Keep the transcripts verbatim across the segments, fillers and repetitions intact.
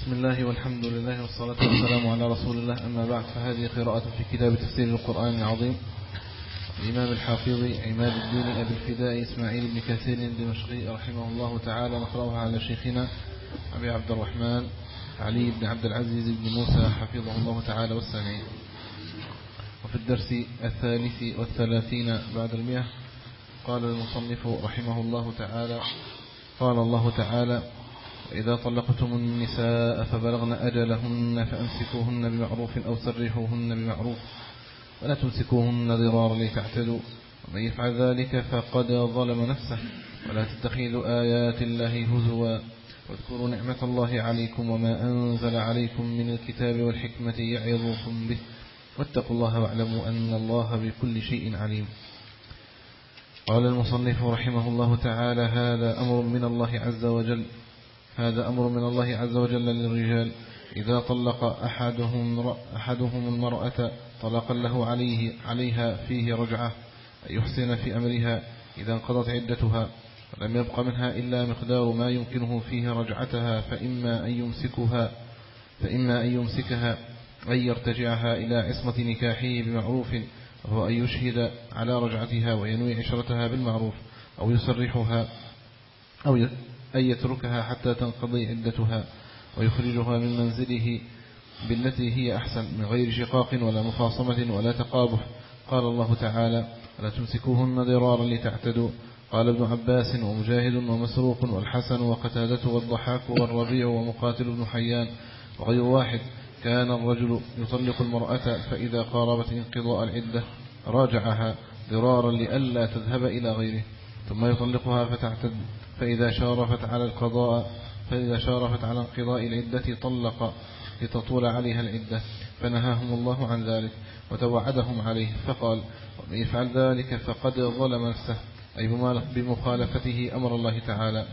بسم الله والحمد لله والصلاة والسلام على رسول الله. أما بعد، فهذه قراءة في كتاب تفسير القرآن العظيم الإمام الحافظ عماد الدين أبي الفداء إسماعيل بن كثير الدمشقي رحمه الله تعالى، نقرأها على شيخنا أبي عبد الرحمن علي بن عبد العزيز بن موسى حفظه الله تعالى والسامعين. وفي الدرس الثالث والثلاثين بعد المئة قال المصنف رحمه الله تعالى: قال الله تعالى: إذا طلقتم النساء فبلغن أجلهن فأمسكوهن بمعروف أو سرحوهن بمعروف ولا تمسكوهن ضرارا لتعتدوا، ومن يفعل ذلك فقد ظلم نفسه. ولا تتخذوا آيات الله هزوا واذكروا نعمة الله عليكم وما أنزل عليكم من الكتاب والحكمة يعظكم به واتقوا الله واعلموا أن الله بكل شيء عليم. قال المصنف رحمه الله تعالى: هذا أمر من الله عز وجل هذا أمر من الله عز وجل للرجال إذا طلق أحدهم أحدهم المرأة طلقا له عليه عليها فيه رجعة أن يحسن في أمرها إذا انقضت عدتها ولم يبق منها إلا مقدار ما يمكنه فيه رجعتها، فإما أن يمسكها فإما أن يمسكها أن يرتجعها إلى عصمة نكاحه بمعروف، وهو أن يشهد على رجعتها وينوي عشرتها بالمعروف، أو يسرحها أو أن يتركها حتى تنقضي عدتها ويخرجها من منزله بالتي هي أحسن من غير شقاق ولا مخاصمة ولا تقابح. قال الله تعالى: لا تمسكوهن ضرارا لتعتدوا. قال ابن عباس ومجاهد ومسروق والحسن وقتادة والضحاك والربيع ومقاتل بن حيان وغير واحد: كان الرجل يطلق المرأة فإذا قاربت انقضاء العدة راجعها ضرارا لئلا تذهب إلى غيره، ثم يطلقها فتعتد، فإذا شارفت على القضاء فإذا شارفت على انقضاء العدة طلق لتطول عليها العدة، فنهاهم الله عن ذلك وتوعدهم عليه، فقال: ومن يفعل ذلك فقد ظلم نفسه، أي بمخالفته أمر الله تعالى.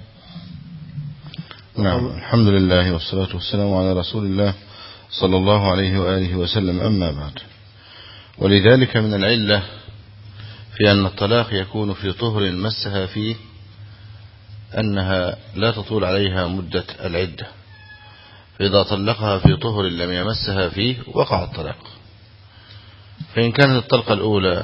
نعم. الحمد لله والصلاة والسلام على رسول الله صلى الله عليه وآله وسلم. أما بعد، ولذلك من العلة في أن الطلاق يكون في طهر مسها فيه أنها لا تطول عليها مدة العدة، فإذا طلقها في طهر لم يمسها فيه وقع الطلاق. فإن كانت الطلقة الأولى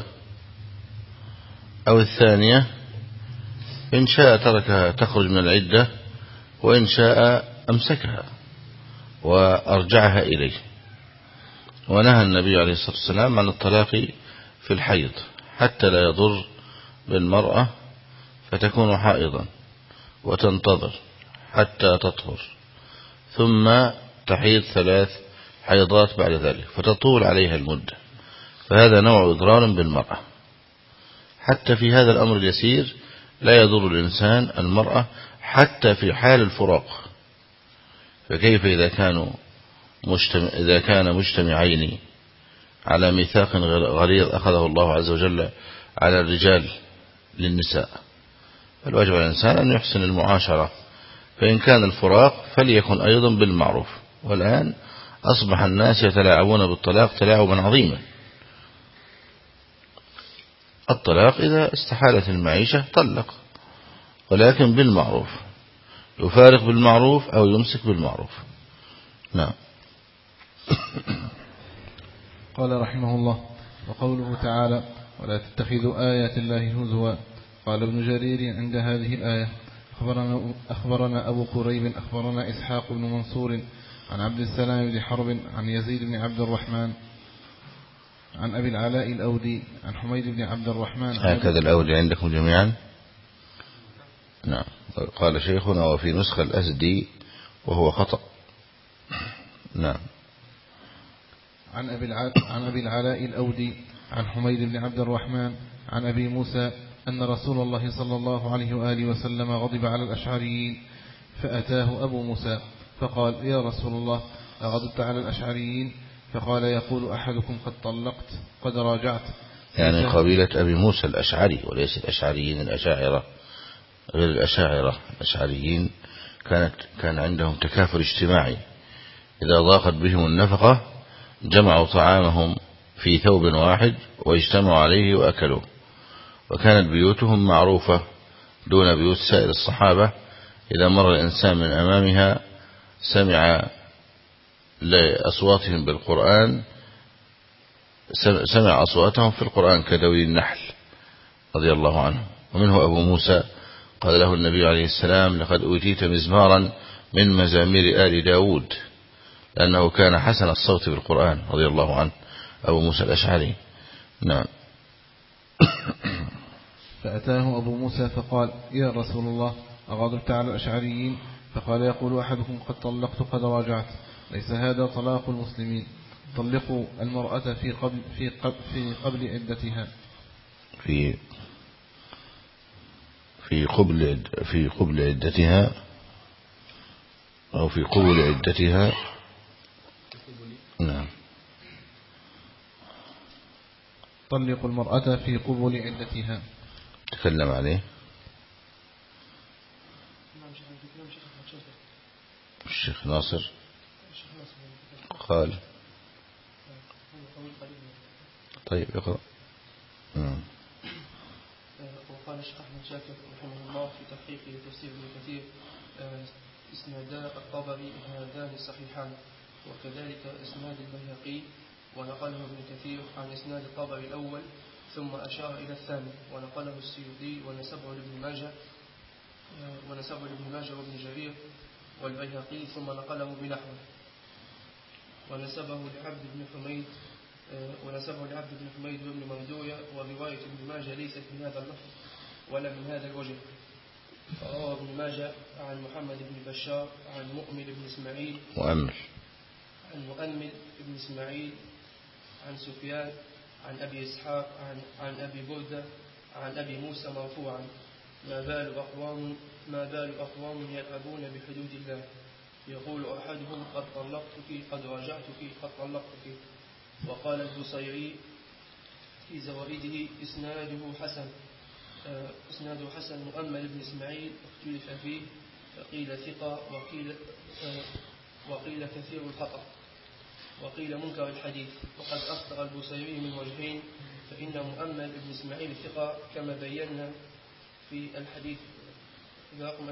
أو الثانية إن شاء تركها تخرج من العدة، وإن شاء أمسكها وأرجعها إليه. ونهى النبي عليه الصلاة والسلام عن الطلاق في الحيض حتى لا يضر بالمرأة فتكون حائضا وتنتظر حتى تطهر، ثم تحيض ثلاث حيضات بعد ذلك فتطول عليها المدة، فهذا نوع إضرار بالمرأة. حتى في هذا الأمر اليسير لا يضر الإنسان المرأة حتى في حال الفراق، فكيف إذا كانوا مجتمع إذا كان مجتمعين على ميثاق غليظ أخذه الله عز وجل على الرجال للنساء، فالواجب على الإنسان أن يحسن المعاشرة، فإن كان الفراق فليكن أيضا بالمعروف. والآن أصبح الناس يتلاعبون بالطلاق تلاعبا عظيما. الطلاق إذا استحالت المعيشة طلق، ولكن بالمعروف، يفارق بالمعروف أو يمسك بالمعروف. نعم. قال رحمه الله: وقوله تعالى: ولا تتخذوا آيات الله هزوا. قال ابن جرير عند هذه الآية: أخبرنا, أخبرنا أبو كريب أخبرنا إسحاق بن منصور عن عبد السلام بن حرب عن يزيد بن عبد الرحمن عن أبي العلاء الأودي عن حميد بن عبد الرحمن. هكذا الأودي عندكم جميعا؟ نعم. قال شيخنا: وفي نسخة الأسدي وهو خطأ. نعم. عن أبي عن أبي العلاء الأودي عن حميد بن عبد الرحمن عن أبي موسى أن رسول الله صلى الله عليه وآله وسلم غضب على الأشعريين، فأتاه أبو موسى فقال: يا رسول الله، أغضبت على الأشعريين؟ فقال: يقول أحدكم قد طلقت قد راجعت. يعني قبيلة أبي موسى الأشعري وليس الأشعريين الأشاعرة، غير الأشاعرة. الأشعريين كانت كان عندهم تكافل اجتماعي، إذا ضاقت بهم النفقة جمعوا طعامهم في ثوب واحد واجتمعوا عليه وأكلوه، وكانت بيوتهم معروفة دون بيوت سائر الصحابة. إذا مر الإنسان من أمامها سمع لأصواتهم بالقرآن سمع أصواتهم في القرآن كدوي النحل رضي الله عنه. ومنه أبو موسى قال له النبي عليه السلام لقد أوتيت مزمارا من مزامير آل داود، لأنه كان حسن الصوت بالقرآن رضي الله عنه أبو موسى الأشعري. نعم. فأتاه أبو موسى فقال يا رسول الله أغضبت على الأشعريين؟ فقال يقول أحدكم قد طلقت قد راجعت، ليس هذا طلاق المسلمين، طلقوا المرأة في قبل, في قبل, في قبل عدتها في في قبل في قبل عدتها أو في قبل عدتها. نعم. طلقوا المرأة في قبل عدتها. تكلم عليه الشيخ ناصر قال. طيب اقرأ. وقال الشيخ أحمد شاكر رحمه الله في تحقيقه لتفسير ابن كثير إسنادا الطبري هذان الصحيحان، وكذلك إسناد البيهقي، ونقله ابن كثير عن إسناد الطبري الأول ثم أشار إلى الثاني، ونقله السيوطي ونسبه لابن ماجه ونسبه لابن ماجه وابن جرير والبيهقي ثم نقله بنحوه، ونسبه لعبد بن حميد ونسبه لعبد بن حميد وابن مردوية، ورواية ابن ماجه ليست بهذا اللفظ ولا من هذا الوجه. فروى ابن ماجه عن محمد بن بشار عن مؤمل بن إسماعيل مؤمل عن مؤمل بن إسماعيل عن سفيان عن أبي إسحاق عن, عن أبي بردة عن أبي موسى مرفوعا ما بال أقوام ما بال أقوام يلعبون بحدود الله، يقول أحدهم قد طلقتك قد راجعتك قد طلقتك. وقال البصيري في زوائده إسناده حسن إسناده حسن مؤمل بن إسماعيل اختلف فيه، فقيل ثقة وقيل وقيل كثير الخطأ وقيل منكر الحديث. وقد أخطأ البصيري من وجهين، فإن مؤمل بن إسماعيل ثقة كما بينا في الحديث برقم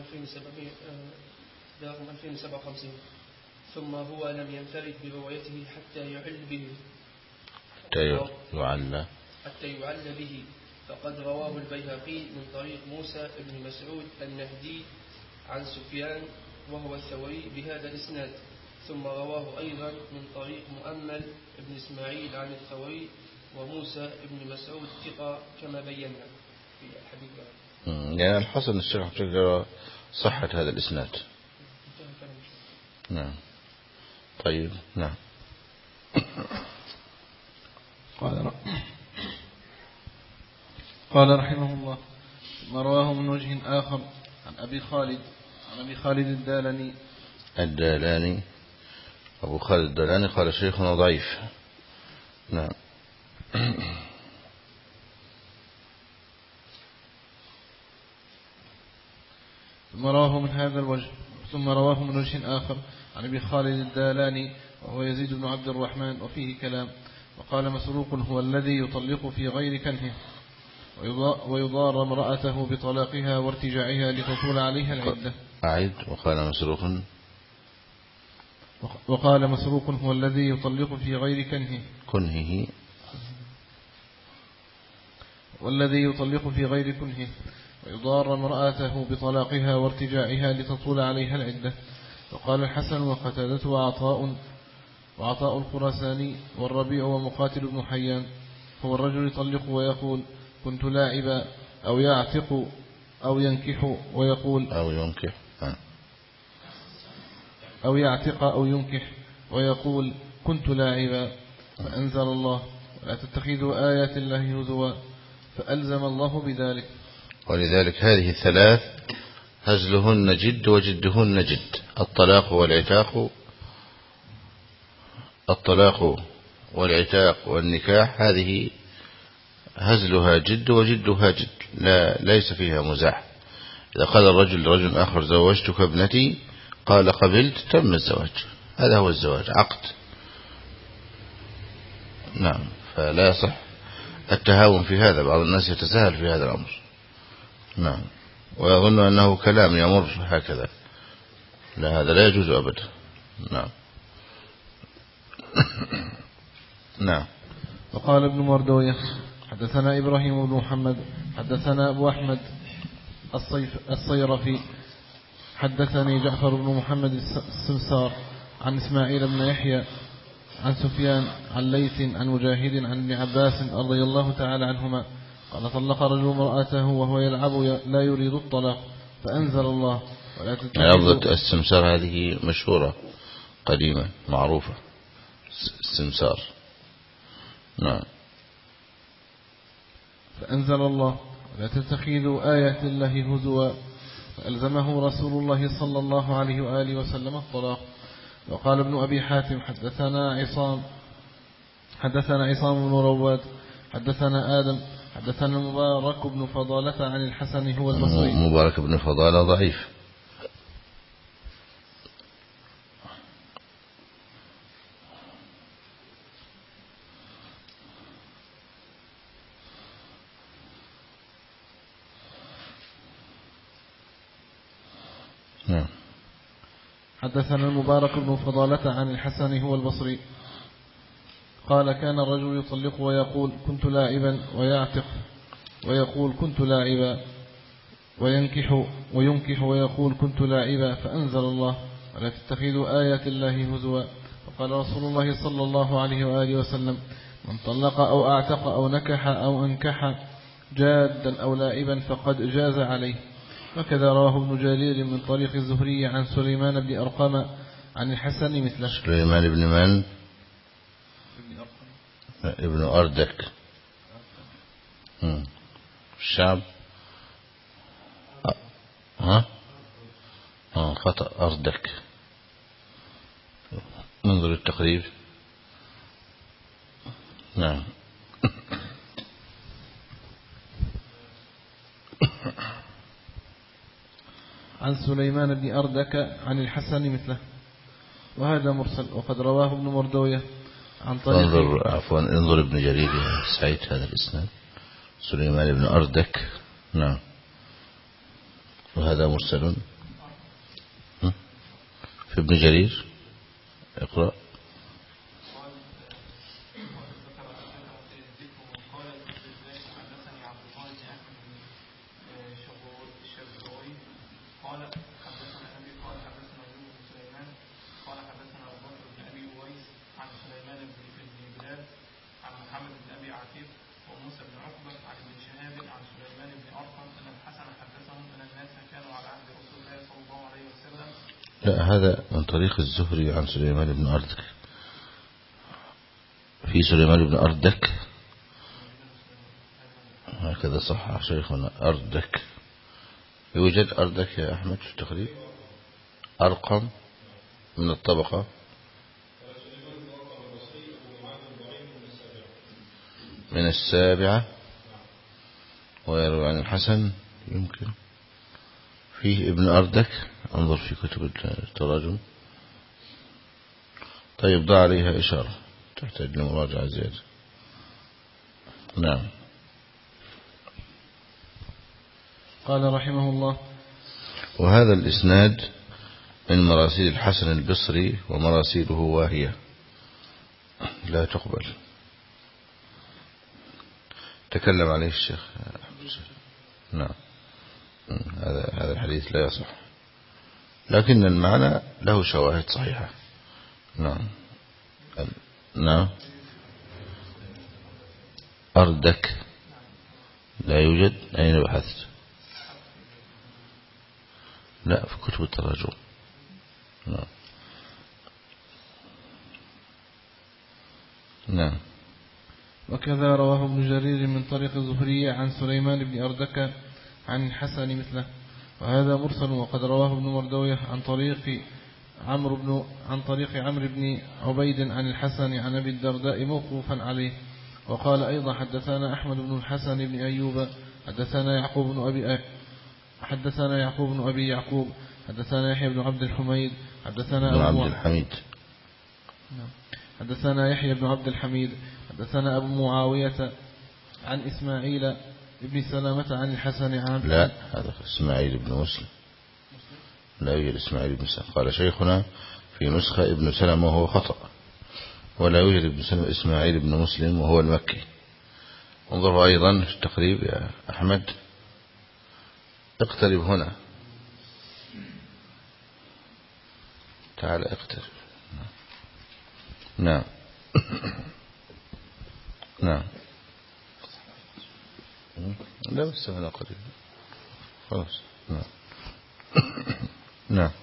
ألفين وسبعة وخمسين، ثم هو لم ينفرد بروايته حتى يعل به حتى يعل حتى يعل به فقد رواه البيهقي من طريق موسى بن مسعود النهدي عن سفيان وهو الثوري بهذا الإسناد، ثم رواه أيضا من طريق مؤمل بن إسماعيل عن الثوري وموسى بن مسعود ثقة كما بينا في الحديث. يعني الحسن الشيخ شكرا صحة هذا الإسناد. نعم. طيب. نعم. قال قال رحمه الله ثم رواه من وجه آخر عن أبي خالد عن أبي خالد الدالاني الدالاني أبو خالد الدالاني قال شيخنا ضعيف. نعم. ثم رواه من هذا الوجه ثم رواه من وجه آخر عن أبي خالد الدالاني وهو يزيد بن عبد الرحمن وفيه كلام. وقال مسروق هو الذي يطلق في غير كنهه ويضار امرأته بطلاقها وارتجاعها لتطول عليها العدة. أعيد. وقال مسروق وقال مسروق هو الذي يطلق في غير كنهه كنهه والذي يطلق في غير كنهه ويضار امرأته بطلاقها وارتجاعها لتطول عليها العدة. وقال الحسن وقتادة وعطاء وعطاء الخراساني والربيع ومقاتل بن حيان هو الرجل يطلق ويقول كنت لاعبا أو يعتق أو ينكح ويقول أو ينكح أو يعتق أو ينكح ويقول كنت لاعبا، فأنزل الله ولا تتخذوا آيات الله هزوا، فألزم الله بذلك. ولذلك هذه الثلاث هزلهن جد وجدهن جد. الطلاق والعتاق الطلاق والعتاق والنكاح هذه هزلها جد وجدها جد، لا ليس فيها مزاح. إذا قال الرجل لرجل آخر زوجتك ابنتي قال قبلت تم الزواج، هذا هو الزواج عقد. نعم. فلا يصح التهاون في هذا، بعض الناس يتساهل في هذا الأمر. نعم. ويظن أنه كلام يمر هكذا، لا هذا لا يجوز أبدا. نعم. نعم. وقال ابن مردوية حدثنا إبراهيم بن محمد حدثنا أبو أحمد الصيف الصيرفي حدثني جعفر بن محمد السمسار عن إسماعيل بن يحيى عن سفيان عن ليث عن مجاهد عن ابن عباس رضي الله تعالى عنهما قال طلق رجل امرأته وهو يلعب لا يريد الطلاق فأنزل الله ولا تتخذوا. لفظة السمسار هذه مشهورة قديمة معروفة، السمسار. نعم. فأنزل الله ولا تتخذوا آيات الله هزوا فألزمه رسول الله صلى الله عليه وآله وسلم الطلاق. وقال ابن أبي حاتم حدثنا عصام حدثنا عصام بن رواد حدثنا آدم حدثنا مبارك بن فضالة عن الحسن هو البصري. مبارك بن فضالة ضعيف. نعم. حدثنا المبارك بن فضالة عن الحسن هو البصري قال كان الرجل يطلق ويقول كنت لاعبا ويعتق ويقول كنت لاعبا وينكح وينكح ويقول كنت لاعبا فأنزل الله ولا تتخذوا آيات الله هزوا. وقال رسول الله صلى الله عليه وآله وسلم من طلق أو أعتق أو نكح أو أنكح جادا أو لاعبا فقد جاز عليه. وكذا رواه ابن جرير من طريق الزهري عن سليمان بن أرقم عن الحسن مثله. سليمان بن من؟ ابن أردك. الشعب ها آه خطأ أردك. منظر التقريب. نعم. عن سليمان بن أردك عن الحسن مثله وهذا مرسل. وقد رواه ابن مردوية عن طريق انظر عفوا انظر ابن جرير سعيد هذا الإسناد سليمان بن أردك. نعم. وهذا مرسل في ابن جرير. اقرأ. لا هذا من طريق الزهري عن سليمان بن أردك. في سليمان بن أردك هكذا صح شيخنا أردك. يوجد أردك يا أحمد في التقريب. أرقم من الطبقة من السابعة ويروي عن الحسن يمكن. فيه ابن أردك انظر في كتب التراجم. طيب ضع عليها إشارة تحتاج لمراجعة زيادة. نعم. قال رحمه الله وهذا الإسناد من مراسيل الحسن البصري ومراسيله واهية لا تقبل. تكلم عليه الشيخ. نعم. هذا هذا الحديث لا يصح لكن المعنى له شواهد صحيحة. نعم. نعم. أردك لا يوجد. أين بحثت؟ لا في كتب التراجم. نعم. نعم. وكذا رواه ابن جرير من طريق الزهري عن سليمان بن أردك عن الحسن مثله وهذا مرسل. وقد رواه ابن مردوية عن طريق عمرو بن عن طريق عمرو بن عبيد عن الحسن عن أبي الدرداء موقوفا عليه. وقال أيضا حدثنا أحمد بن الحسن بن أيوب حدثنا يعقوب بن أبي حدثنا يعقوب بن أبي يعقوب حدثنا يحيى بن عبد الحميد حدثنا أبو عبد الحميد حدثنا يحيى بن عبد الحميد حدثنا أبو معاوية عن إسماعيل ابن سلامة عن الحسن عن لا هذا إسماعيل بن مسلم. لا يوجد إسماعيل بن سلامة. قال شيخنا في نسخة ابن سلمة وهو خطأ ولا يوجد ابن سلمة إسماعيل بن مسلم وهو المكي. انظروا أيضا في التقريب يا أحمد، اقترب هنا، تعال اقترب. نعم نعم لا بس هنا قريب خلاص. نعم نعم.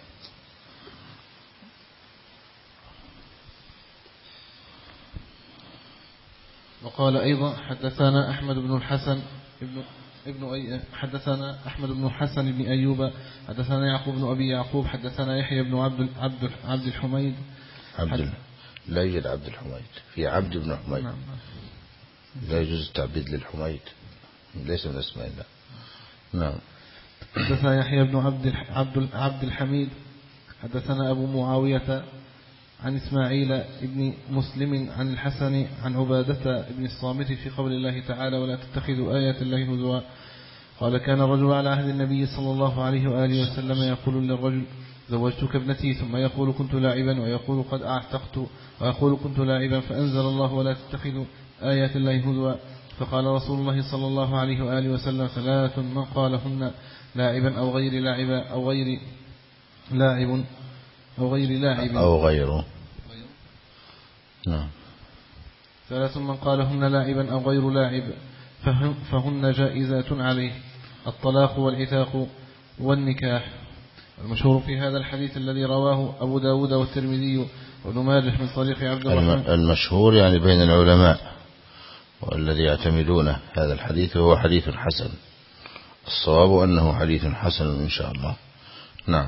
وقال أيضا حدثنا أحمد بن الحسن ابن ابن أي حدثنا أحمد بن الحسن بن أيوب حدثنا يعقوب بن أبي يعقوب حدثنا يحيى بن عبد عبد عبد الحميد عبد لا يوجد عبد الحميد، في عبد بن حميد. نعم. لا يجوز التعبيد للحميد، ليس من اسماء الله. نعم. حدثنا يحيى بن عبد عبد عبد الحميد حدثنا أبو معاوية عن إسماعيل بن مسلم عن الحسن عن عبادة بن الصامت في قول الله تعالى ولا تتخذوا آيات الله هزوا. قال كان الرجل على عهد النبي صلى الله عليه وآله وسلم يقول للرجل زوجتك ابنتي، ثم يقول كنت لاعبا، ويقول قد أعتقت، ويقول كنت لاعبا، فأنزل الله ولا تتخذوا آيات الله هزوا. فقال رسول الله صلى الله عليه وآله وسلم ثلاث من قالهن لاعبا أو غير لاعب أو غير لاعب أو غير لاعب أو غيره. نعم. ثلاث من قالهن لاعبا أو غير لاعب فهن جائزات عليه: الطلاق والعتاق والنكاح. المشهور في هذا الحديث الذي رواه أبو داود والترمذي وابن ماجه من طريق عبد الرحمن. المشهور يعني بين العلماء والذي يعتمدون هذا الحديث هو حديث حسن، الصواب أنه حديث حسن إن شاء الله. نعم.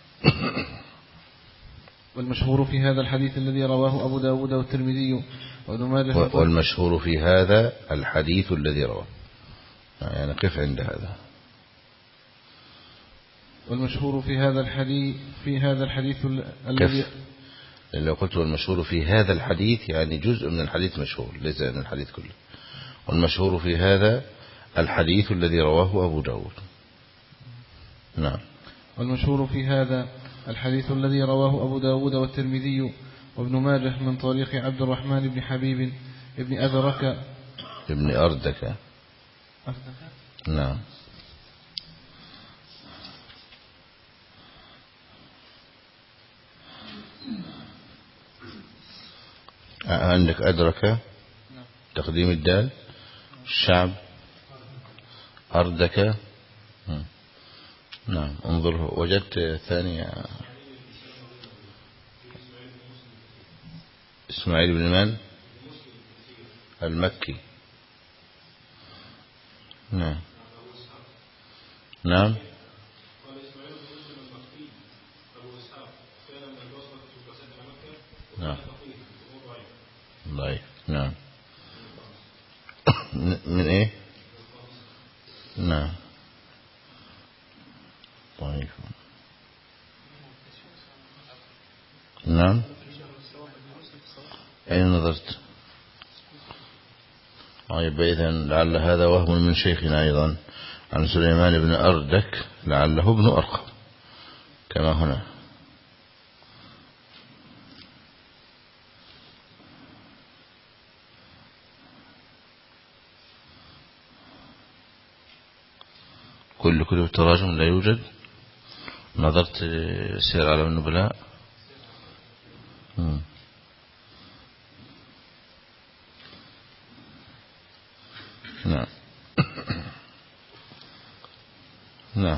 والمشهور في هذا الحديث الذي رواه أبو داود والترمذي وابن ماجه. والمشهور في هذا الحديث الذي رواه، يعني قف عند هذا. والمشهور في هذا الحديث في هذا الحديث الذي لو قلت والمشهور في هذا الحديث يعني جزء من الحديث مشهور، ليس من الحديث كله. والمشهور في هذا الحديث الذي رواه أبو داود. نعم. والمشهور في هذا الحديث الذي رواه أبو داود والترمذي وابن ماجه من طريق عبد الرحمن بن حبيب ابن أدرك ابن أردك. أردك؟ نعم. عندك أدرك تقديم الدال، الشعب أردك. نعم. انظر وجدت ثانية إسماعيل بن من المكي. نعم نعم. نعم ضعيف. نعم. من ايه؟ نعم ضعيف. نعم. أين نظرت؟ طيب إذن لعل هذا وهم من شيخنا أيضا عن سليمان بن أردك، لعله ابن أرقم كما هنا. كل كتب التراجم لا يوجد. نظرت سير علم النبلاء. نعم نعم.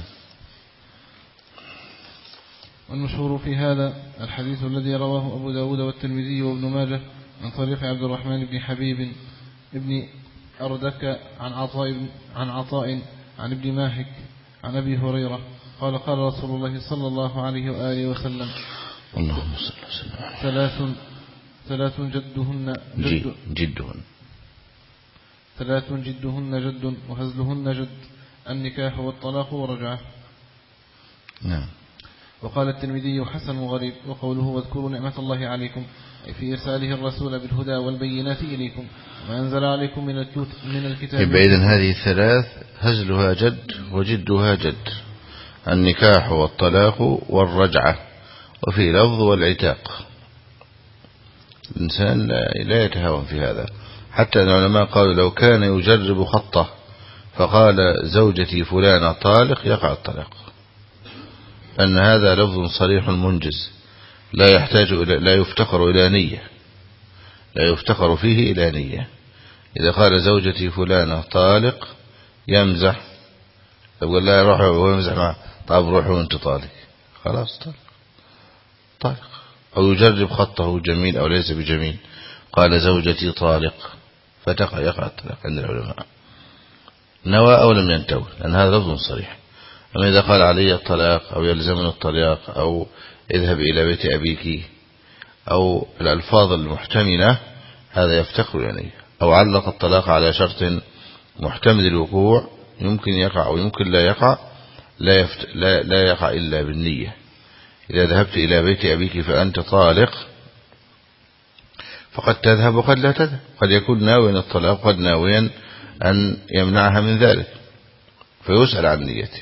والمشهور في هذا الحديث الذي رواه أبو داود والترمذي وابن ماجه من طريق عبد الرحمن بن حبيب ابن أردك عن عطاء عن عطاء عن ابن ماهك عن أبي هريرة قال قال رسول الله صلى الله عليه وآله وسلم اللهم صل وسلم. ثلاث ثلاث جدهن جد جدهن ثلاث جدهن جد وهزلهن جد: النكاح والطلاق والرجعة. نعم. وقال الترمذي حسن غريب. وقوله واذكروا نعمة الله عليكم أي في إرساله الرسول بالهدى والبينات إليكم وما أنزل عليكم من من الكتاب. إذن هذه الثلاث هزلها جد وجدها جد: النكاح والطلاق والرجعة، وفي لفظ والعتاق. الإنسان لا يتهاون في هذا. حتى أن العلماء قالوا لو كان يجرب خطه فقال زوجتي فلانة طالق يقع الطلاق، أن هذا لفظ صريح منجز لا يحتاج إلى لا يفتقر إلى نية، لا يفتقر فيه إلى نية. إذا قال زوجتي فلانة طالق يمزح، يقول لا روح ويمزح معه، طب روح وانت طالق، خلاص طالق طالق. أو يجرب خطه جميل أو ليس بجميل، قال زوجتي طالق فتقع يقع الطلاق عند العلماء، نوى أو لم ينتوي، لأن هذا لفظ صريح. أما إذا قال علي الطلاق أو يلزمني الطلاق أو اذهب إلى بيت أبيك أو الألفاظ المحتملة، هذا يفتقر إليه. أو علق الطلاق على شرط محتمل الوقوع، يمكن يقع أو يمكن لا يقع، لا, يفت... لا... لا يقع إلا بالنية. إذا ذهبت إلى بيت أبيك فأنت طالق، فقد تذهب وقد لا تذهب، قد يكون ناويا الطلاق وقد ناويا أن يمنعها من ذلك، فيسأل عن نيته.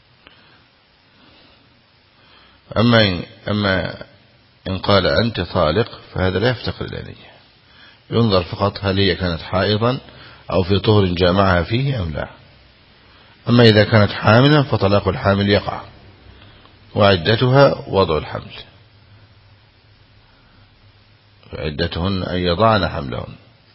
أما إن, أما إن قال أنت طالق فهذا لا يفتقر إلى نية، ينظر فقط هل هي كانت حائضا أو في طهر جامعها فيه أم لا. أما إذا كانت حاملا فطلاق الحامل يقع، وعدتها وضع الحمل، عدتهن أن يضعن حملهن.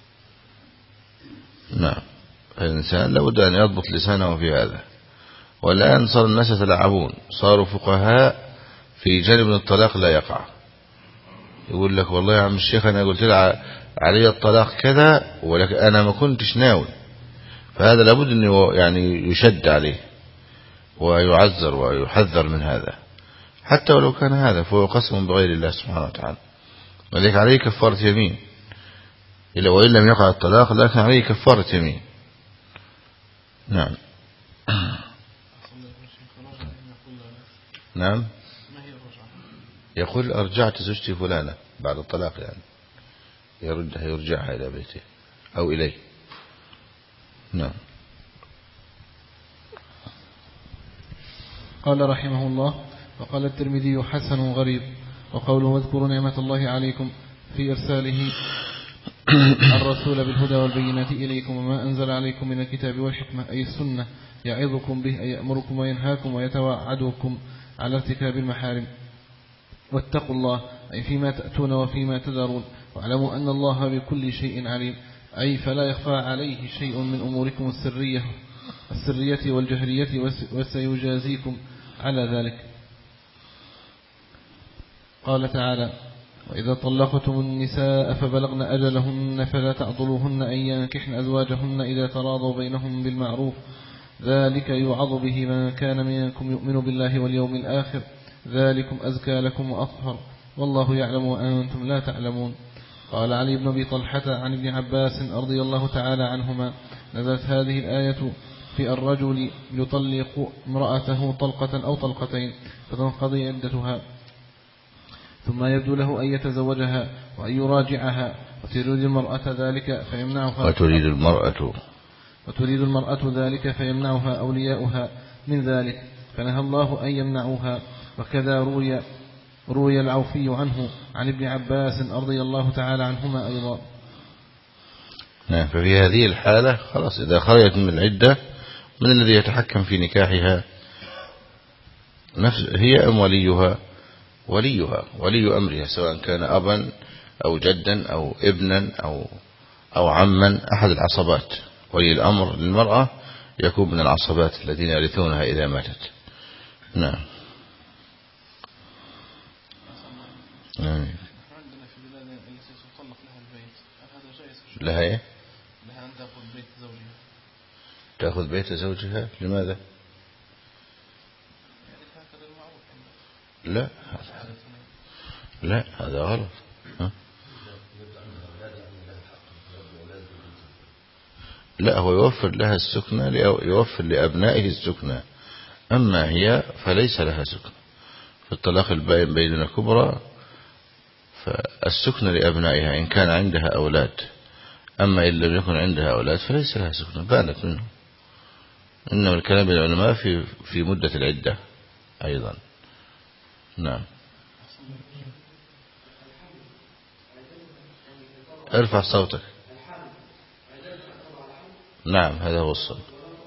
نعم، الإنسان لابد أن يضبط لسانه في هذا. والآن صار الناس يتلاعبون، صاروا فقهاء في جانب الطلاق لا يقع. يقول لك والله يا عم الشيخ أنا قلت له علي الطلاق كذا ولكن أنا ما كنتش ناوي، فهذا لابد أن يعني يشد عليه ويعذر ويحذر من هذا، حتى ولو كان هذا فهو قسم بغير الله سبحانه وتعالى، ولذلك عليه كفارة يمين، إلا وإن لم يقع الطلاق لكن عليه كفارة يمين. نعم. نعم، يقول أرجعت زوجتي فلانة بعد الطلاق، يعني يردها يرجعها إلى بيته أو إليه. نعم. قال رحمه الله: وقال الترمذي حسن غريب. وقوله واذكروا نعمة الله عليكم في إرساله الرسول بالهدى والبينات إليكم وما أنزل عليكم من الكتاب والحكمة، أي السنة، يعظكم به أي يأمركم وينهاكم ويتوعدكم على ارتكاب المحارم. واتقوا الله أي فيما تأتون وفيما تذرون، واعلموا أن الله بكل شيء عليم، أي فلا يخفى عليه شيء من أموركم السرية السرية والجهرية وسيجازيكم على ذلك. قال تعالى: وإذا طلقتم النساء فبلغن أجلهن فلا تعضلوهن أن ينكحن أزواجهن إذا تراضوا بينهم بالمعروف، ذلك يوعظ به من كان منكم يؤمن بالله واليوم الآخر، ذلكم أزكى لكم وأطهر، والله يعلم وأنتم لا تعلمون. قال علي بن أبي طلحة عن ابن عباس رضي الله تعالى عنهما: نزلت هذه الآية في الرجل يطلق امرأته طلقة أو طلقتين فتنقضي عدتها، ثم يبدو له أن يتزوجها وأن يراجعها، وتريد المرأة ذلك فيمنعها وتريد المرأة وتريد المرأة ذلك فيمنعها أولياؤها من ذلك، فنهى الله أن يمنعوها. وكذا روي روي العوفي عنه عن ابن عباس رضي الله تعالى عنهما أيضا. نعم. ففي هذه الحالة خلاص إذا خرجت من العدة، من الذي يتحكم في نكاحها؟ نفس هي أم وليها؟ وليها، ولي أمرها، سواء كان أبا أو جدا أو ابنا أو أو عما، أحد العصبات. ولي الأمر للمرأة يكون من العصبات الذين يرثونها إذا ماتت. نعم. نعم. عندنا في بلادنا التي تطلق لها البيت، هذا جائز؟ لها إيه؟ لها أن تأخذ بيت زوجها. تأخذ بيت زوجها لماذا؟ يعني هكذا المعروف. لا لا هذا غلط. ها؟ لا، هو يوفر لها السكنة، يوفر لأبنائه السكنة، أما هي فليس لها سكنة. في الطلاق البائن بين كبرى فالسكنة لأبنائها إن كان عندها أولاد، أما إن لم يكن عندها أولاد فليس لها سكنة، بانت منه. إنما الكلام بين العلماء في في مدة العدة أيضا. نعم. ارفع صوتك. نعم هذا هو الصوت.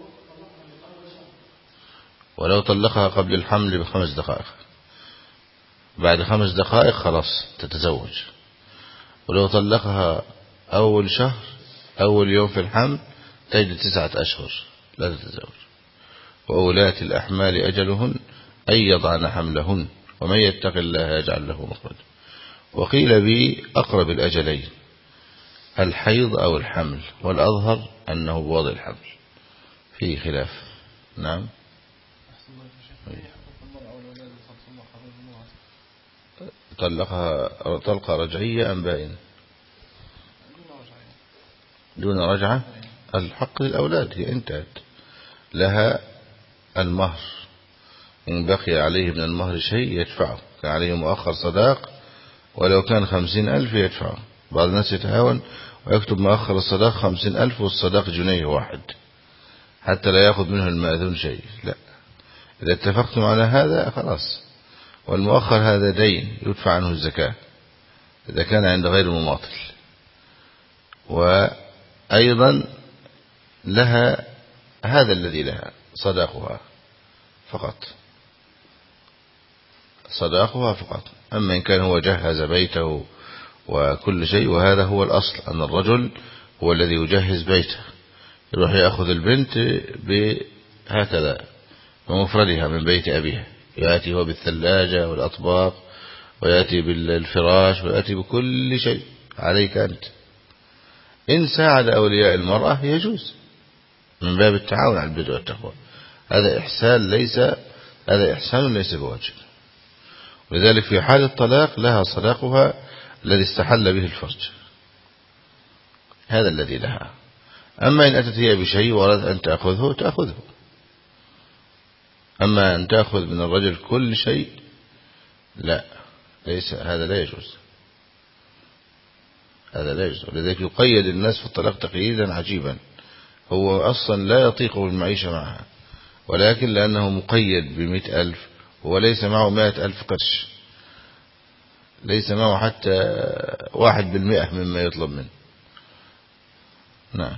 ولو طلقها قبل الحمل بخمس دقائق، بعد خمس دقائق خلاص تتزوج. ولو طلقها أول شهر أول يوم في الحمل تجد تسعة أشهر لا تتزوج. وأولات الأحمال أجلهن أن يضعن حملهن ومن يتق الله يجعل له مخرجا. وقيل بأقرب الأجلين الحيض أو الحمل، والأظهر أنه بوضع الحمل، فيه خلاف. نعم. طلقها طلقة رجعية أم باين دون رجعة؟ الحق للأولاد، هي انتهت لها المهر، إن بقي عليه من المهر شيء يدفعه، كان عليه مؤخر صداق ولو كان خمسين ألف يدفعه. بعض الناس يتهاون ويكتب مؤخر الصداق خمسين ألف والصداق جنيه واحد حتى لا يأخذ منه المأذون شيء. لا، إذا اتفقتم على هذا خلاص. والمؤخر هذا دين يدفع عنه الزكاة إذا كان عند غير مماطل. وأيضا لها هذا الذي لها صداقها فقط، صداقها فقط. أما إن كان هو جهز بيته وكل شيء، وهذا هو الأصل أن الرجل هو الذي يجهز بيته، يروح يأخذ البنت بهكذا بمفردها من بيت أبيها، يأتي هو بالثلاجة والأطباق ويأتي بالفراش ويأتي بكل شيء، عليك أنت. إن ساعد أولياء المرأة يجوز من باب التعاون على البر والتقوى، هذا إحسان ليس هذا إحسان ليس بواجب. ولذلك في حال الطلاق لها صداقها الذي استحل به الفرج، هذا الذي لها. أما إن أتت هي بشيء وأردت أن تأخذه تأخذه، أما أن تأخذ من الرجل كل شيء لا، ليس هذا لا يجوز، هذا لا يجوز. ولذلك يقيد الناس في الطلاق تقييدا عجيبا، هو أصلا لا يطيقه المعيشة معها، ولكن لأنه مقيد بمئة ألف وليس معه مائة ألف قرش، ليس معه حتى واحد بالمئة مما يطلب منه. نعم.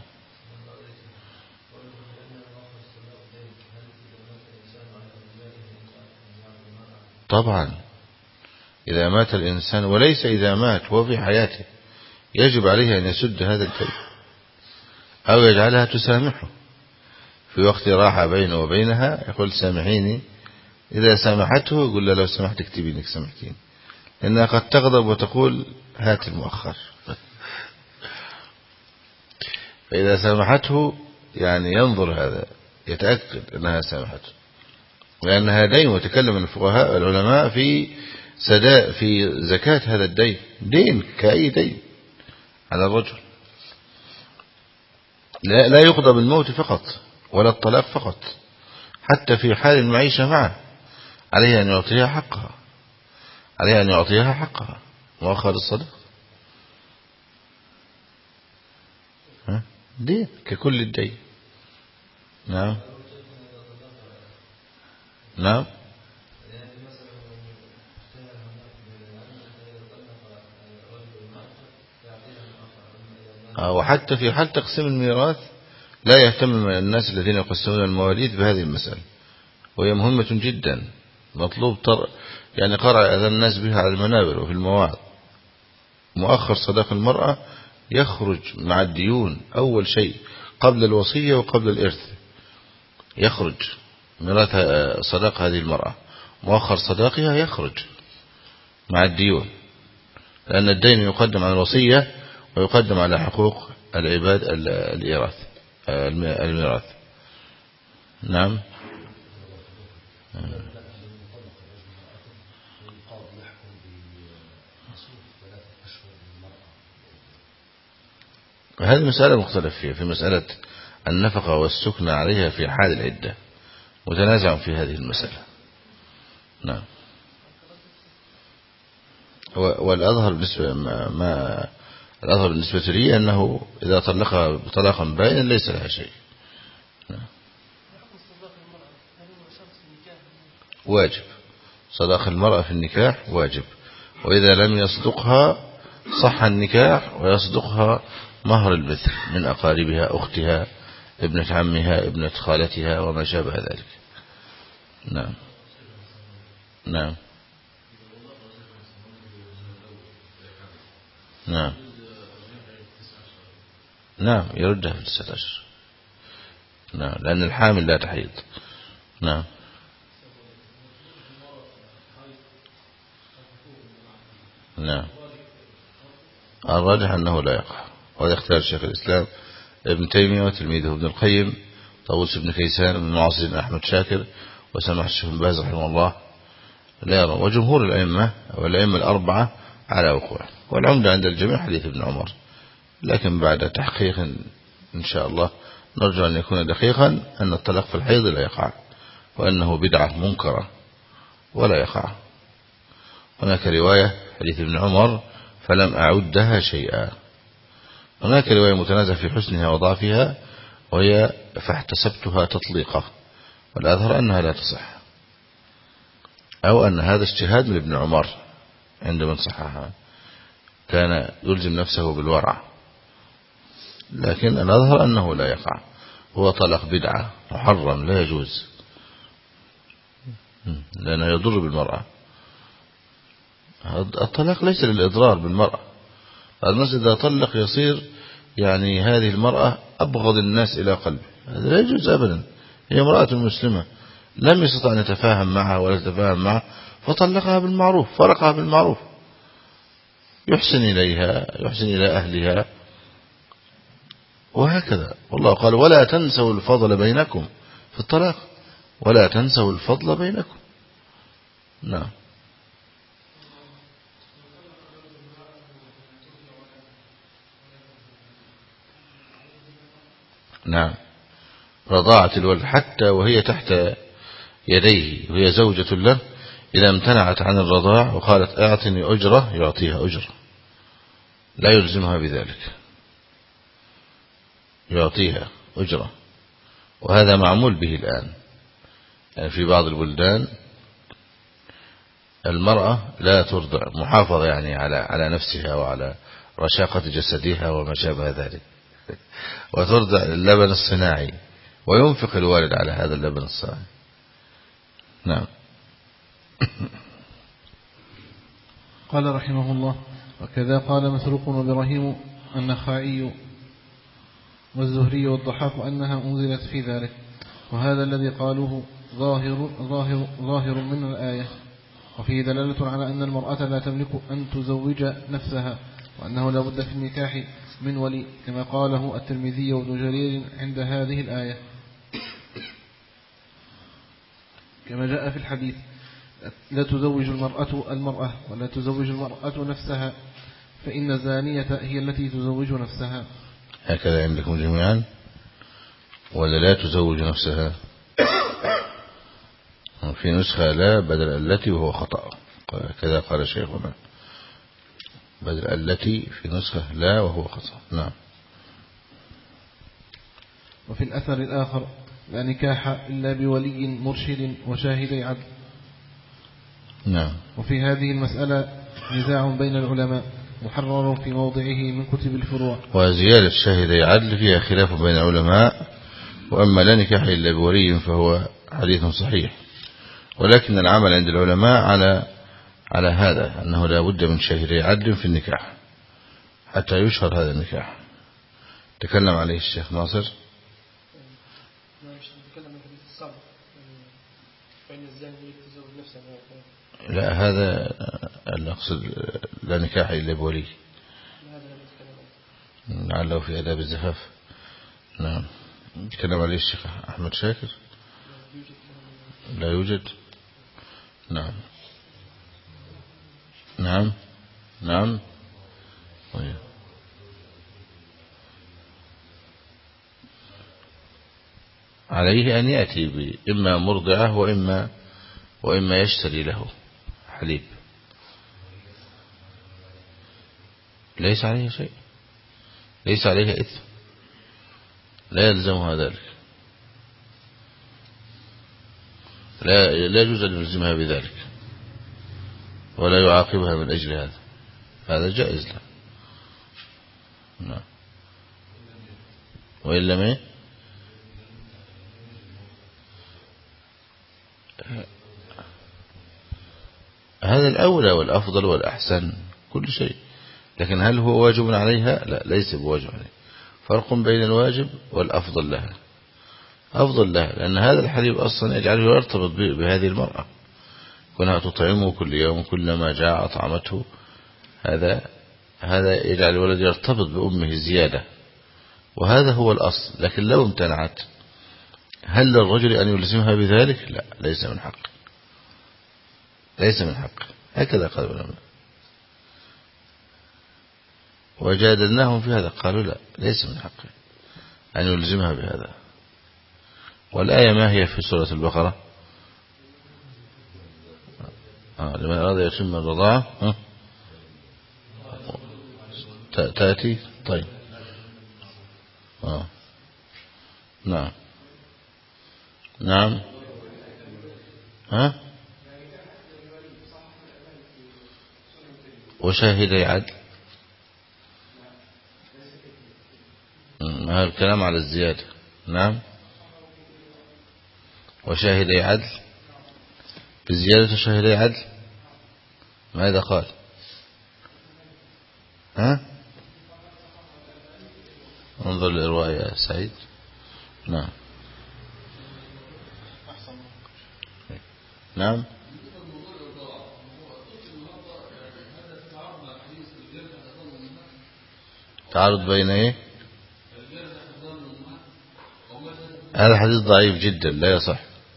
طبعا إذا مات الإنسان، وليس إذا مات هو في حياته، يجب عليه أن يسد هذا الدين أو يجعلها تسامحه في وقت راحة بينه وبينها، يقول سامحيني. إذا سامحته يقول له لو سمحت اكتبي إنك سامحتيني، لأنها قد تغضب وتقول هات المؤخر. فإذا سامحته يعني ينظر هذا يتأكد أنها سامحته، لأنها دين. وتكلم الفقهاء العلماء في سداء في زكاة هذا الدين، دين كأي دين على الرجل، لا, لا يقضى بالموت فقط ولا الطلاق فقط، حتى في حال المعيشة معه عليه أن يعطيها حقها، عليه أن يعطيها حقها مؤخر الصدق. دين ككل الدين. نعم نعم. وحتى في حال تقسيم الميراث لا يهتم الناس الذين يقسمون المواليد بهذه المسألة، وهي مهمة جدا، مطلوب طر يعني قرأ أذى الناس بها على المنابر وفي المواعظ. مؤخر صداق المرأة يخرج مع الديون أول شيء قبل الوصية وقبل الإرث، يخرج ميراث صداق هذه المرأة، مؤخر صداقها يخرج مع الديون، لأن الدين يقدم على الوصية ويقدم على حقوق العباد الإيراث الميراث. نعم. هذه مسألة مختلف فيها، في مسألة النفقة والسكنى عليها في حال العدة، متنازع في هذه المسألة. نعم. والأظهر بالنسبة ما, ما الأظهر بالنسبة لي أنه إذا طلقها بطلاقا باين ليس لها شيء. نعم. واجب صداق المرأة في النكاح واجب، وإذا لم يصدقها صح النكاح ويصدقها مهر المثل من أقاربها، أختها، ابنة عمها، ابنة خالتها، وما شابه ذلك. نعم نعم نعم نعم يردها في تسعة أشهر. نعم لأن الحامل لا تحيض. نعم نعم الراجح أنه لا يقع، وهذا اختيار شيخ الإسلام ابن تيمية وتلميذه ابن القيم طاووس بن كيسان بن معاصر أحمد شاكر وسماحة الشيخ بن باز رحمه الله لا يرى، وجمهور الأئمة والأئمة الأربعة على وقوعه. والعمدة عند الجميع حديث ابن عمر، لكن بعد تحقيق إن شاء الله نرجو أن يكون دقيقا أن الطلاق في الحيض لا يقع، وأنه بدعة منكرة ولا يقع. هناك رواية حديث ابن عمر فلم أعدها شيئا. هناك رواية متنازع في حسنها وضعفها وهي فاحتسبتها تطليقة، والأظهر أنها لا تصح، أو أن هذا اجتهاد من ابن عمر عندما صححها، كان يلزم نفسه بالورع، لكن الأظهر أنه لا يقع، هو طلاق بدعة محرم لا يجوز لأنه يضر بالمرأة. الطلاق ليس للإضرار بالمرأة، الناس إذا طلق يصير يعني هذه المرأة أبغض الناس إلى قلبه، هذا لا يجوز أبدا. هي امرأة مسلمة لم يستطع أن يتفاهم معها ولا يتفاهم معها فطلقها بالمعروف، فرقها بالمعروف، يحسن إليها، يحسن إلى أهلها، وهكذا. والله قال ولا تنسوا الفضل بينكم في الطلاق، ولا تنسوا الفضل بينكم. نعم نعم رضاعة الولد حتى وهي تحت يديه وهي زوجة له، إذا امتنعت عن الرضاع وقالت اعطني أجرة يعطيها أجرة، لا يلزمها بذلك، يعطيها أجرة. وهذا معمول به الآن، يعني في بعض البلدان المرأة لا ترضع، محافظة يعني على على نفسها وعلى رشاقة جسدها وما شابه ذلك، وترضع اللبن الصناعي، وينفق الوالد على هذا اللبن الصناعي. نعم. قال رحمه الله: وكذا قال مسروق وإبراهيم النخعي والزهري والضحاك أنها أنزلت في ذلك، وهذا الذي قالوه ظاهر, ظاهر, ظاهر من الآية، وفيه دلالة على أن المرأة لا تملك أن تزوج نفسها، وأنه لا بد في النكاح من ولي، كما قاله الترمذي وابن جرير عند هذه الآية، كما جاء في الحديث: لا تزوج المرأة المرأة ولا تزوج المرأة نفسها، فإن الزانية هي التي تزوج نفسها. هكذا عندكم جميعا، ولا لا تزوج نفسها؟ في نسخة لا بدل التي وهو خطأ، كذا قال شيخنا، بدل التي في نسخة لا وهو خطأ. نعم. وفي الأثر الآخر: لا نكاح إلا بولي مرشد وشاهدي عدل. نعم. وفي هذه المسألة نزاع بين العلماء محرر في موضعه من كتب الفروع. وزيادة شاهدي عدل فيها خلاف بين العلماء، وأما لا نكاح إلا بولي فهو حديث صحيح، ولكن العمل عند العلماء على على هذا، أنه لا بد من شاهدي عدل في النكاح حتى يشهر هذا النكاح. تكلم عليه الشيخ ناصر. لا، هذا الأقصد لا نكاح إلا بولي، لعله في آداب الزفاف. نعم. تكلم عليه الشيخ أحمد شاكر. لا يوجد. نعم نعم نعم. عليه أن يأتي إما مرضعة وإما وإما يشتري له حليب، ليس عليه شيء، ليس عليه إثم، لا يلزمها ذلك، لا لا يجوز أن يلزمها بذلك ولا يعاقبها من أجل هذا، هذا جائز له. نعم. وإلا ما هذا الأولى والأفضل والأحسن كل شيء، لكن هل هو واجب عليها؟ لا، ليس بواجب عليها. فرق بين الواجب والأفضل لها. أفضل لها لأن هذا الحليب أصلا يجعله يرتبط بهذه المرأة، كونها تطعمه كل يوم كلما جاء أطعمته، هذا هذا يجعل الولد يرتبط بأمه زيادة، وهذا هو الأصل. لكن لو امتنعت هل للرجل أن يلزمها بذلك؟ لا، ليس من حق، ليس من حق. هكذا قال العلماء، وجادلناهم في هذا قالوا لا، ليس من حق أن يلزمها بهذا. والآية ما هي في سورة البقرة؟ آه لمن أراد يتم الرضاعة تأتي. طيب آه. نعم نعم ها وشاهدي عدل. هذا الكلام على الزيادة. نعم وشاهدي عدل، بزيادة شاهدي عدل. ماذا قال؟ ها انظر الإرواء يا سعيد. نعم نعم تعارض بين ايه؟ هذا حديث ضعيف جدا لا يصح،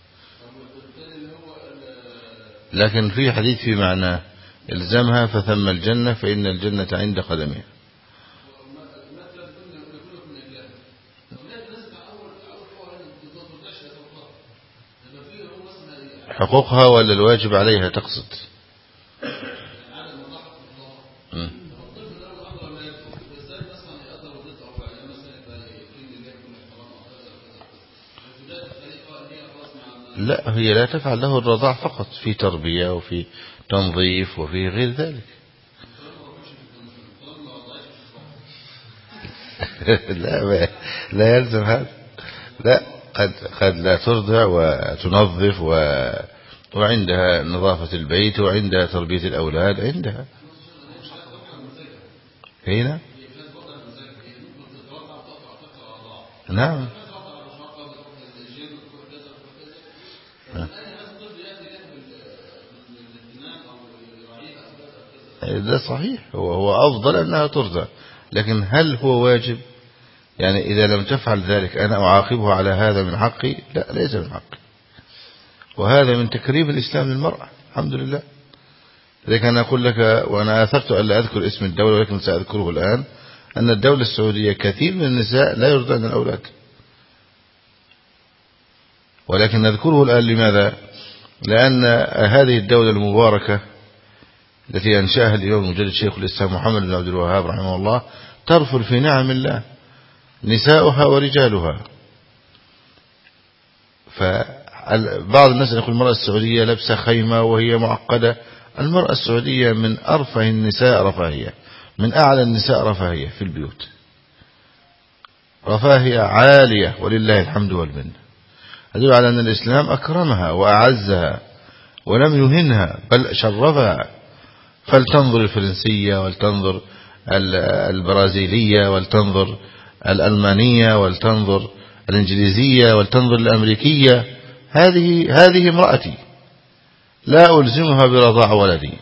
لكن في حديث في معناه الزمها فثم الجنة فإن الجنة عند قدمها. حقوقها ولا الواجب عليها تقصد؟ م. لا، هي لا تفعل له الرضاع فقط، في تربية وفي تنظيف وفي غير ذلك. لا لا يلزم هذا، لا، قد قد لا ترضع وتنظف و... وعندها نظافة البيت وعندها تربية الأولاد عندها هنا. نعم ده صحيح، هو هو أفضل أنها ترضع، لكن هل هو واجب؟ يعني إذا لم تفعل ذلك أنا أعاقبه على هذا من حقي؟ لا، ليس من حقي. وهذا من تكريم الإسلام للمرأة، الحمد لله. لذلك أنا أقول لك، وأنا أثرت ألا أذكر اسم الدولة ولكن سأذكره الآن، أن الدولة السعودية كثير من النساء لا يرضعن الأولاد، ولكن نذكره الآن لماذا؟ لأن هذه الدولة المباركة التي أنشأها اليوم المجدد شيخ الإسلام محمد بن عبد الوهاب رحمه الله ترفل في نعم الله نساؤها ورجالها. فبعض الناس يقول المرأة السعودية لبسة خيمة وهي معقدة. المرأة السعودية من أرفه النساء رفاهية، من أعلى النساء رفاهية في البيوت، رفاهية عالية ولله الحمد والمنة. يدل على أن الإسلام أكرمها وأعزها ولم يهنها بل شرفها. فلتنظر الفرنسية ولتنظر البرازيلية ولتنظر الألمانية ولتنظر الإنجليزية ولتنظر الأمريكية. هذه هذه امرأتي، لا ألزمها برضاع ولدي،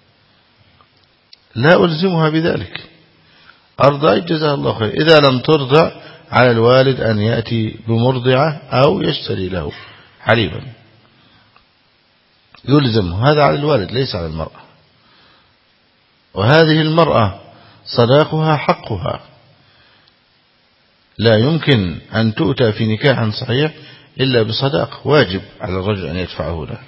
لا ألزمها بذلك. أرضع جزاها الله خير. إذا لم ترضع على الوالد أن يأتي بمرضعة أو يشتري له حليبا، يلزم هذا على الوالد ليس على المرأة. وهذه المرأة صداقها حقها، لا يمكن أن تؤتى في نكاح صحيح إلا بصداق واجب على الرجل أن يدفعه له.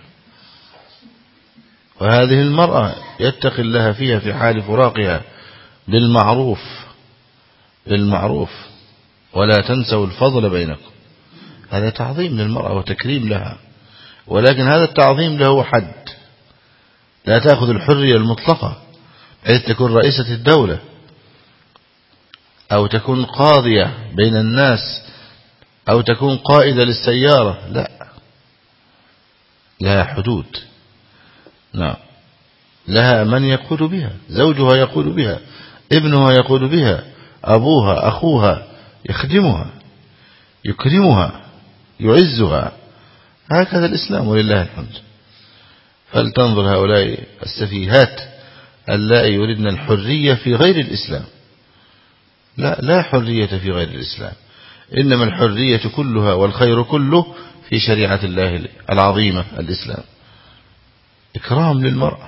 وهذه المرأة يتقي الله فيها في حال فراقها بالمعروف بالمعروف ولا تنسوا الفضل بينكم. هذا تعظيم للمرأة وتكريم لها، ولكن هذا التعظيم له حد. لا تأخذ الحرية المطلقة بحيث تكون رئيسة الدولة أو تكون قاضية بين الناس أو تكون قائدة للسيارة، لا، لها حدود. نعم، لها من يقود بها، زوجها يقود بها، ابنها يقود بها، أبوها، أخوها، يخدمها، يكرمها، يعزها. هكذا الإسلام ولله الحمد. فلتنظر هؤلاء السفيهات اللائي يريدن الحرية في غير الإسلام. لا لا حرية في غير الإسلام، إنما الحرية كلها والخير كله في شريعة الله العظيمة الإسلام، إكرام للمرأة.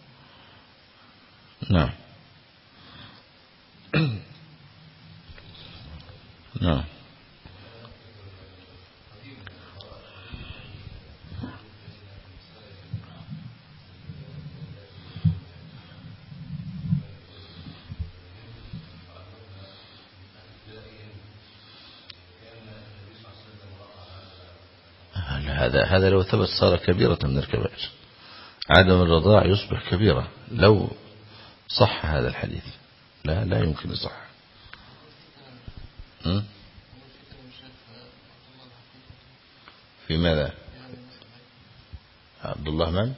نعم نعم. هذا هذا لو ثبت صار كبيرة من الكبائر. عدم الرضاع يصبح كبيرة لو صح هذا الحديث. لا لا يمكن يصح. في ماذا؟ عبد الله من؟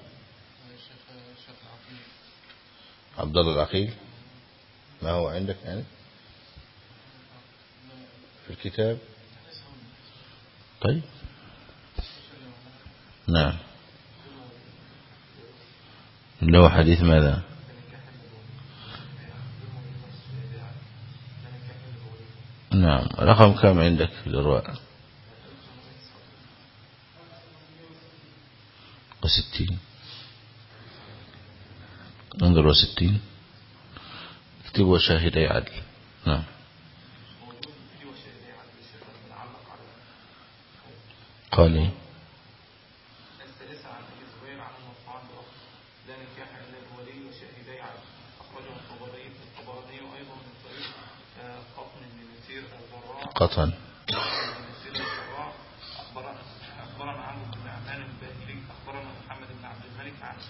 عبد الله العقيل. ما هو عندك يعني في الكتاب؟ طيب نعم. اللي هو حديث ماذا؟ نعم. رقم كم عندك في الإرواء؟ وستين. انظر وستين. اكتبوا شاهدي عدل. نعم. قال ايه؟ قطن. أخبرنا عمرو بن نعمان الباهلي أخبرنا محمد بن عبد الملك عنه.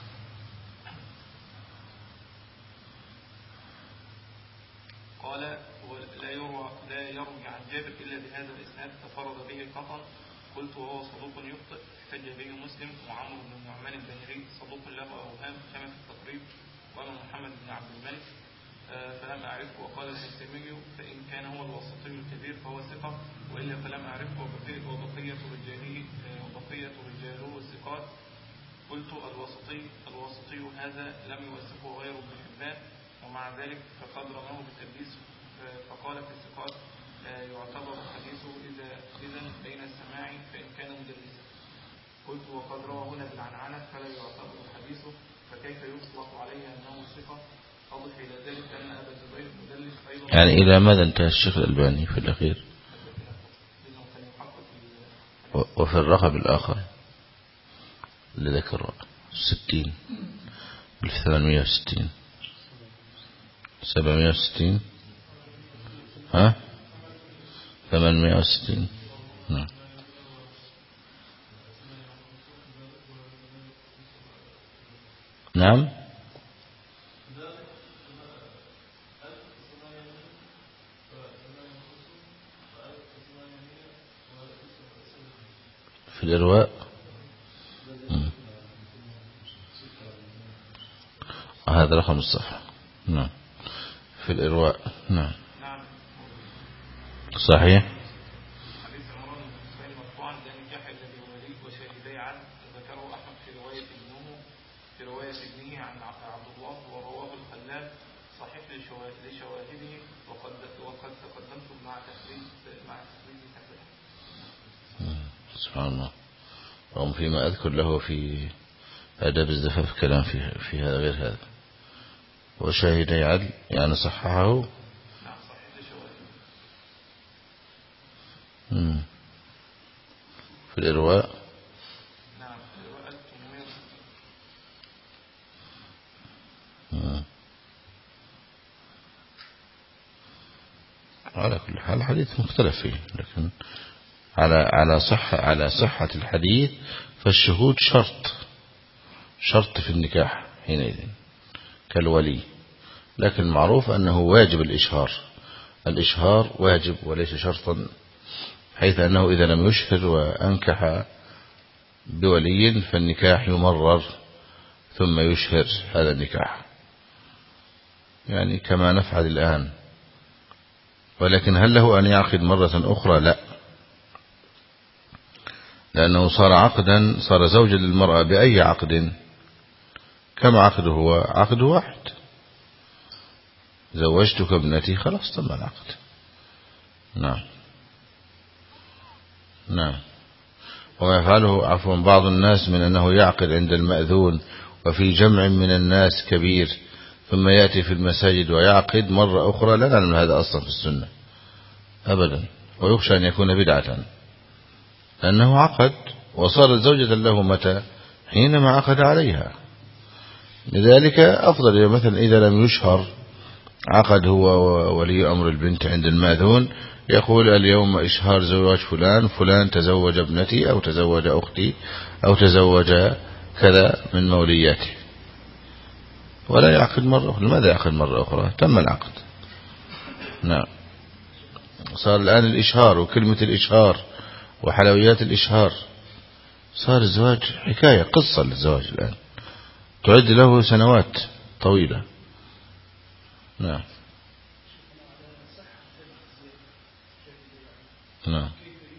قال لا يروى لا يروي عن جابر إلا بهذا الإسناد تفرد به قطن. قلت وهو صدوق يخطئ احتج به مسلم. وعمرو بن نعمان الباهلي صدوق له أوهام كما في التقريب. وأما محمد بن عبد الملك فلم أعرفه. وقال الهيثمي فإن كان هو الوسطي الكبير فهو ثقة وإلا فلم أعرفه. وبقية رجاله وبقية رجاله الثقات. قلت الوسطي الوسطي هذا لم يوثقه غير ابن حبان ومع ذلك فقد رماه بالتدليس. فقال في الثقات يعتبر حديثه إذا إذا بين السماع فإن كان مدلسا. قلت وقد روى هنا بالعنعنة فلا يعتبر حديثه فكيف يطلق عليه أنه ثقة؟ أضف إلى ذلك أن أبا الزبير مدلس أيضا. يعني إلى ماذا انتهى الشيخ الألباني في الأخير؟ وفي الرقم الآخر اللي ذكر ستين ألف ثمانمائة وستين سبعمائة وستين ها ثمانمائة وستين. نعم. نعم. في الإرواء هذا رقم الصفحة. نعم. في الإرواء. نعم. صحيح. حديث عمران بن حسين مرفوعا لا نكاح إلا بولي وشاهدي عدل ذكره أحمد في رواية ابنه في رواية ابنه عن عبد الله ورواه الخلال صحيح لشواهده وقد وقد تقدمت مع تخريج مع تخريج تحرير. سبحان الله. وهم فيما أذكر له في آداب الزفاف كلام في في هذا غير هذا. وشاهدي عدل يعني صححه. نعم صحيح لشواهده. في الإرواء. نعم في الإرواء ثمانمائة وستين. على كل حال الحديث مختلف فيه، لكن على على صحة على صحة الحديث فالشهود شرط شرط في النكاح حينئذ كالولي. لكن المعروف أنه واجب الإشهار الإشهار واجب وليس شرطا، حيث أنه إذا لم يشهر وأنكح بولي فالنكاح يمرر ثم يشهر هذا النكاح، يعني كما نفعل الآن. ولكن هل له أن يعقد مرة أخرى؟ لا، لأنه صار عقدا، صار زوجا للمرأة بأي عقد؟ كم عقده هو؟ عقد واحد، زوجتك ابنتي، خلاص تم العقد. نعم نعم. وما يفعله عفوا بعض الناس من أنه يعقد عند المأذون وفي جمع من الناس كبير، ثم يأتي في المساجد ويعقد مرة أخرى، لا نعلم هذا أصلا في السنة أبدا، ويخشى أن يكون بدعة، لأنه عقد وصارت زوجة له متى؟ حينما عقد عليها. لذلك أفضل مثلا إذا لم يشهر عقد هو وولي أمر البنت عند المأذون، يقول اليوم إشهار زواج فلان، فلان تزوج ابنتي أو تزوج أختي أو تزوج كذا من مولياته، ولا يعقد مرة أخرى. لماذا يعقد مرة أخرى؟ تم العقد. نعم. صار الآن الإشهار وكلمة الإشهار وحلويات الإشهار، صار الزواج حكاية قصة للزواج الآن، تعد له سنوات طويلة. نعم نعم.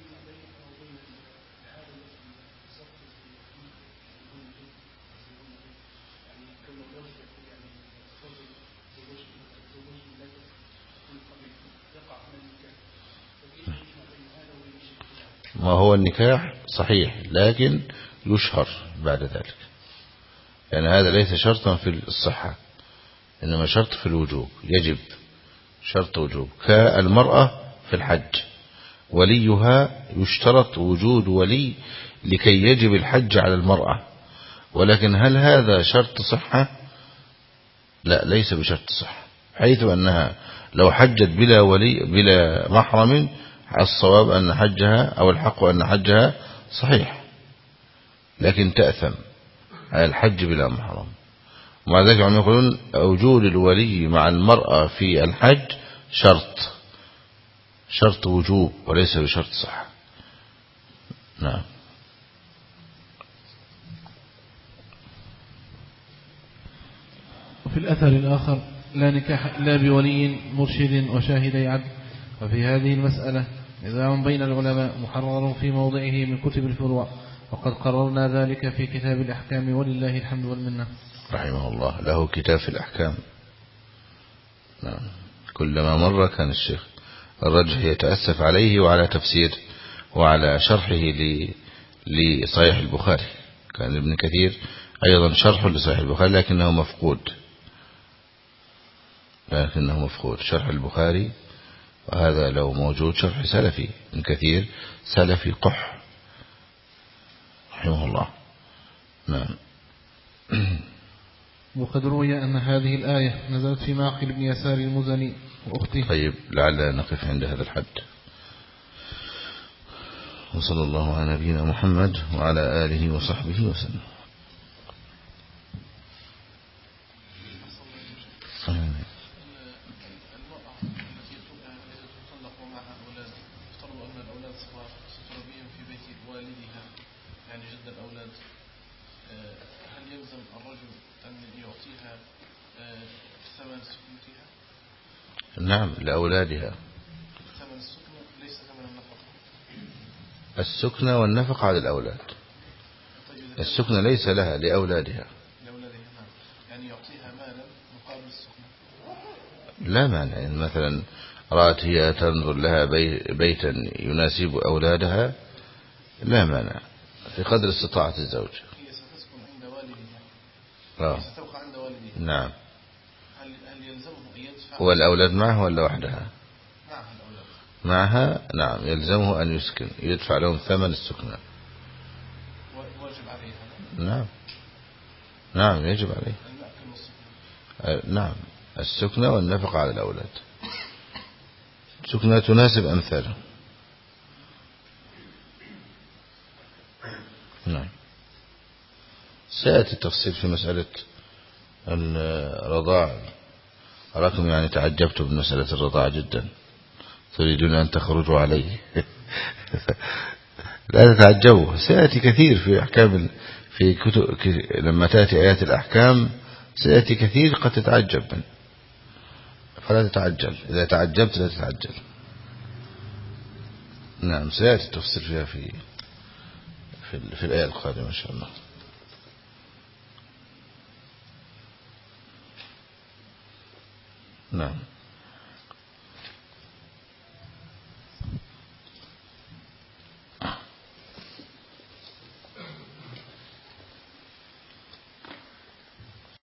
ما هو النكاح صحيح لكن يشهر بعد ذلك، يعني هذا ليس شرطا في الصحة، إنما شرط في الوجوب، يجب شرط وجوب. كالمرأة في الحج وليها يشترط وجود ولي لكي يجب الحج على المرأة، ولكن هل هذا شرط صحة؟ لا، ليس بشرط صحة، حيث أنها لو حجت بلا ولي بلا محرم الصواب أن حجها أو الحق أن حجها صحيح، لكن تأثم على الحج بلا محرم. ومع ذلك هم يقولون وجود الولي مع المرأة في الحج شرط شرط وجوب وليس بشرط صحة. نعم. وفي الأثر الآخر لا نكاح إلا بولي مرشد وشاهدي عدل. وفي هذه المسألة نزاع بين العلماء محرر في موضعه من كتب الفروع، وقد قررنا ذلك في كتاب الأحكام ولله الحمد والمنة. رحمه الله له كتاب في الأحكام. نعم. كلما مر كان الشيخ الرجح يتأسف عليه وعلى تفسير وعلى شرحه لصحيح البخاري. كان ابن كثير أيضا شرح لصحيح البخاري لكنه مفقود لكنه مفقود شرح البخاري، وهذا لو موجود شرح سلفي ابن كثير سلفي قح رحمه الله. نعم. وقد روي أن هذه الآية نزلت في معقل بن يسار المزني وأخته. طيب لعل نقف عند هذا الحد. وصلى الله على نبينا محمد وعلى آله وصحبه وسلم. نعم لأولادها. ثمن السكنة ليس ثمن النفقة. السكنة والنفقة على الأولاد. السكنة ليس لها، لأولادها. لأولادها نعم. يعني يعطيها مالا مقابل السكنة. لا مانع، يعني مثلا رأت هي تنظر لها بيتا يناسب أولادها لا مانع في قدر استطاعة الزوج. هي ستسكن عند والدها. آه. ستبقى عند والدها. نعم. هل هل يلزمه أن يدفع؟ والأولاد معه ولا وحدها؟ معها الأولاد. معها نعم، يلزمه أن يسكن، يدفع لهم ثمن السكنة. واجب عليها. نعم نعم يجب عليه. المأكل والسكنة. نعم السكنة والنفقة على الأولاد. سكنة تناسب أمثاله. نعم. سيأتي التفصيل في مسألة الرضاع. أراكم يعني تعجبت بمسألة الرضاع جدا. تريدون أن تخرجوا عليه لا تتعجبوا، سيأتي كثير في أحكام في كتب لما تأتي آيات الأحكام سيأتي كثير قد تتعجب منه، فلا تتعجل، إذا تعجبت لا تتعجل. نعم سيأتي التفسير فيها في في, في الآية القادمة إن شاء الله. نعم.